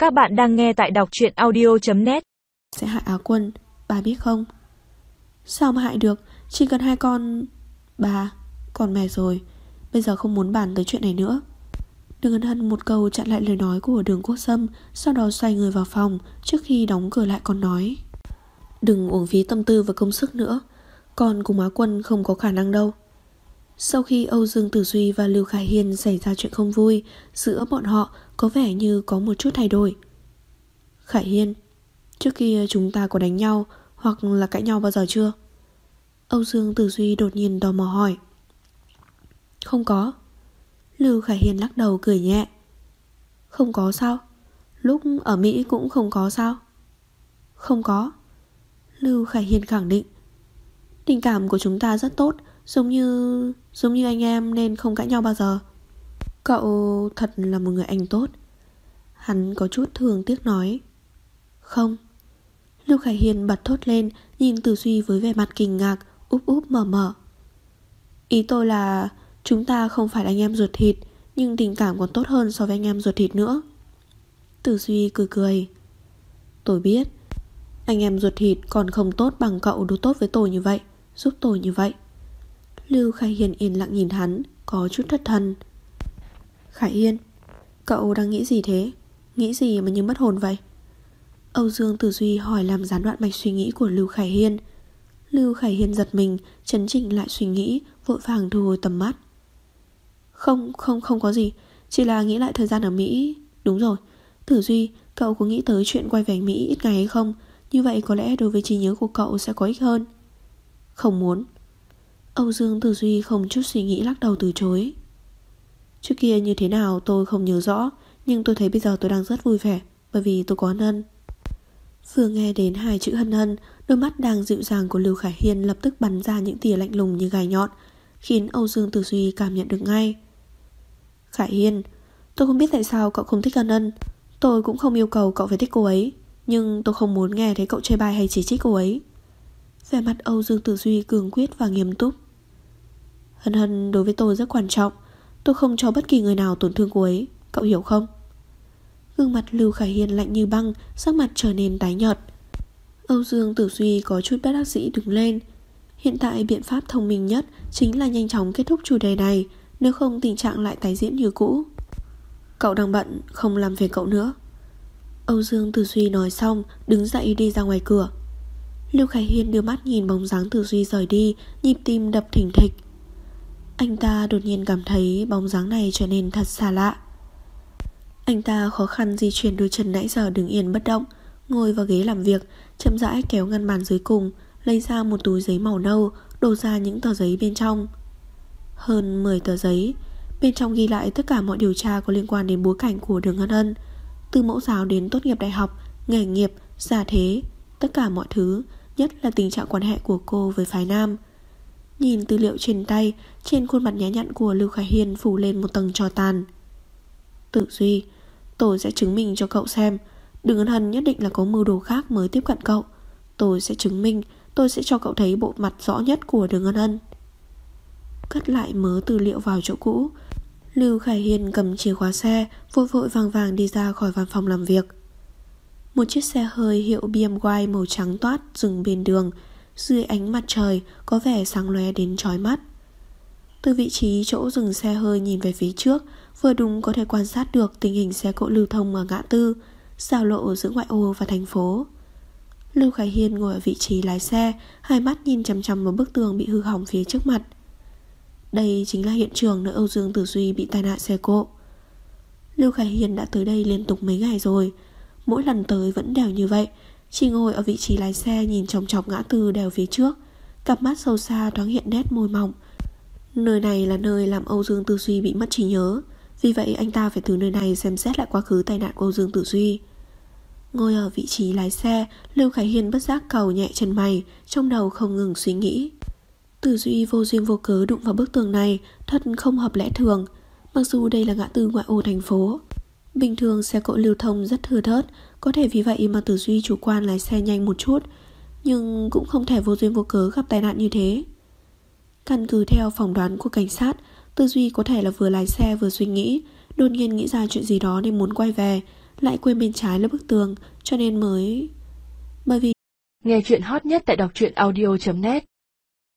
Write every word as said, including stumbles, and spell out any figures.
Các bạn đang nghe tại đọc truyện audio chấm net. Sẽ hại Á Quân, bà biết không? Sao mà hại được, chỉ cần hai con... Bà, con mệt rồi, bây giờ không muốn bàn tới chuyện này nữa. Đường Ân Hân một câu chặn lại lời nói của Đường Quốc Sâm, sau đó xoay người vào phòng. Trước khi đóng cửa lại còn nói: đừng uổng phí tâm tư và công sức nữa, con cùng Á Quân không có khả năng đâu. Sau khi Âu Dương Tử Duy và Lưu Khải Hiên xảy ra chuyện không vui, giữa bọn họ có vẻ như có một chút thay đổi. Khải Hiên, trước kia chúng ta có đánh nhau hoặc là cãi nhau bao giờ chưa? Âu Dương Tử Duy đột nhiên tò mò hỏi. Không có. Lưu Khải Hiên lắc đầu cười nhẹ. Không có sao? Lúc ở Mỹ cũng không có sao? Không có. Lưu Khải Hiên khẳng định. Tình cảm của chúng ta rất tốt, Giống như... giống như anh em nên không cãi nhau bao giờ. Cậu thật là một người anh tốt. Hắn có chút thương tiếc nói. Không. Lưu Khải Hiên bật thốt lên, nhìn Tử Duy với vẻ mặt kinh ngạc, úp úp mở mở. Ý tôi là chúng ta không phải là anh em ruột thịt, nhưng tình cảm còn tốt hơn so với anh em ruột thịt nữa. Tử Duy cười cười. Tôi biết anh em ruột thịt còn không tốt bằng cậu đối tốt với tôi như vậy, giúp tôi như vậy. Lưu Khải Hiên yên lặng nhìn hắn, có chút thất thần. Khải Hiên, cậu đang nghĩ gì thế? Nghĩ gì mà như mất hồn vậy? Âu Dương Tử Duy hỏi làm gián đoạn mạch suy nghĩ của Lưu Khải Hiên. Lưu Khải Hiên giật mình, chấn chỉnh lại suy nghĩ, vội vàng thu hồi tầm mắt. Không, không, không có gì, chỉ là nghĩ lại thời gian ở Mỹ. Đúng rồi, Tử Duy, cậu có nghĩ tới chuyện quay về Mỹ ít ngày hay không? Như vậy có lẽ đối với trí nhớ của cậu sẽ có ích hơn. Không muốn. Âu Dương Tử Duy không chút suy nghĩ lắc đầu từ chối. Trước kia như thế nào tôi không nhớ rõ, nhưng tôi thấy bây giờ tôi đang rất vui vẻ, bởi vì tôi có Hân Hân. Vừa nghe đến hai chữ Hân Hân, đôi mắt đang dịu dàng của Lưu Khải Hiên lập tức bắn ra những tia lạnh lùng như gai nhọn, khiến Âu Dương Tử Duy cảm nhận được ngay. Khải Hiên, tôi không biết tại sao cậu không thích Hân Hân. Tôi cũng không yêu cầu cậu phải thích cô ấy, nhưng tôi không muốn nghe thấy cậu chê bai hay chỉ trích cô ấy. Vẻ mặt Âu Dương Tử Duy cường quyết và nghiêm túc. Hân Hân đối với tôi rất quan trọng, tôi không cho bất kỳ người nào tổn thương cô ấy, cậu hiểu không? Gương mặt Lưu Khải Hiên lạnh như băng, sắc mặt trở nên tái nhợt. Âu Dương Tử Duy có chút bất đắc dĩ đứng lên. Hiện tại biện pháp thông minh nhất chính là nhanh chóng kết thúc chủ đề này, nếu không tình trạng lại tái diễn như cũ. Cậu đang bận, không làm phiền cậu nữa. Âu Dương Tử Duy nói xong, đứng dậy đi ra ngoài cửa. Lưu Khải Hiên đưa mắt nhìn bóng dáng Tử Duy rời đi, nhịp tim đập thình thịch. Anh ta đột nhiên cảm thấy bóng dáng này trở nên thật xa lạ. Anh ta khó khăn di chuyển đôi chân nãy giờ đứng yên bất động, ngồi vào ghế làm việc, chậm rãi kéo ngăn bàn dưới cùng, lấy ra một túi giấy màu nâu, đổ ra những tờ giấy bên trong. Hơn mười tờ giấy, bên trong ghi lại tất cả mọi điều tra có liên quan đến bối cảnh của Đường Ân Hân, từ mẫu giáo đến tốt nghiệp đại học, nghề nghiệp, gia thế, tất cả mọi thứ, nhất là tình trạng quan hệ của cô với phái nam. Nhìn tư liệu trên tay, trên khuôn mặt nhã nhặn của Lưu Khải Hiên phủ lên một tầng tro tàn. Tử Duy, tôi sẽ chứng minh cho cậu xem, Đường Ân Hân nhất định là có mưu đồ khác mới tiếp cận cậu. Tôi sẽ chứng minh, tôi sẽ cho cậu thấy bộ mặt rõ nhất của Đường Ân Hân. Cất lại mớ tư liệu vào chỗ cũ, Lưu Khải Hiên cầm chìa khóa xe, vội vội vàng vàng đi ra khỏi văn phòng làm việc. Một chiếc xe hơi hiệu bê em vê màu trắng toát dừng bên đường, dưới ánh mặt trời có vẻ sáng lóe đến chói mắt. Từ vị trí chỗ dừng xe hơi nhìn về phía trước, vừa đúng có thể quan sát được tình hình xe cộ lưu thông ở ngã tư, giao lộ giữa ngoại ô và thành phố. Lưu Khải Hiên ngồi ở vị trí lái xe, hai mắt nhìn chằm chằm vào bức tường bị hư hỏng phía trước mặt. Đây chính là hiện trường nơi Âu Dương Tử Duy bị tai nạn xe cộ. Lưu Khải Hiên đã tới đây liên tục mấy ngày rồi, mỗi lần tới vẫn đều như vậy, chỉ ngồi ở vị trí lái xe nhìn chòng chọc ngã tư đèo phía trước, cặp mắt sâu xa thoáng hiện nét môi mỏng. Nơi này là nơi làm Âu Dương Tử Duy bị mất trí nhớ, vì vậy anh ta phải từ nơi này xem xét lại quá khứ tai nạn của Âu Dương Tử Duy. Ngồi ở vị trí lái xe, Lưu Khải Hiên bất giác cau nhẹ chân mày, trong đầu không ngừng suy nghĩ. Tử Duy vô duyên vô cớ đụng vào bức tường này, thật không hợp lẽ thường. Mặc dù đây là ngã tư ngoại ô thành phố, bình thường xe cộ lưu thông rất thưa thớt, có thể vì vậy mà Tử Duy chủ quan lái xe nhanh một chút, nhưng cũng không thể vô duyên vô cớ gặp tai nạn như thế. Căn cứ theo phỏng đoán của cảnh sát, Tử Duy có thể là vừa lái xe vừa suy nghĩ, đột nhiên nghĩ ra chuyện gì đó nên muốn quay về, lại quên bên trái là bức tường, cho nên mới... Bởi vì... Nghe chuyện hot nhất tại đọc truyện audio chấm net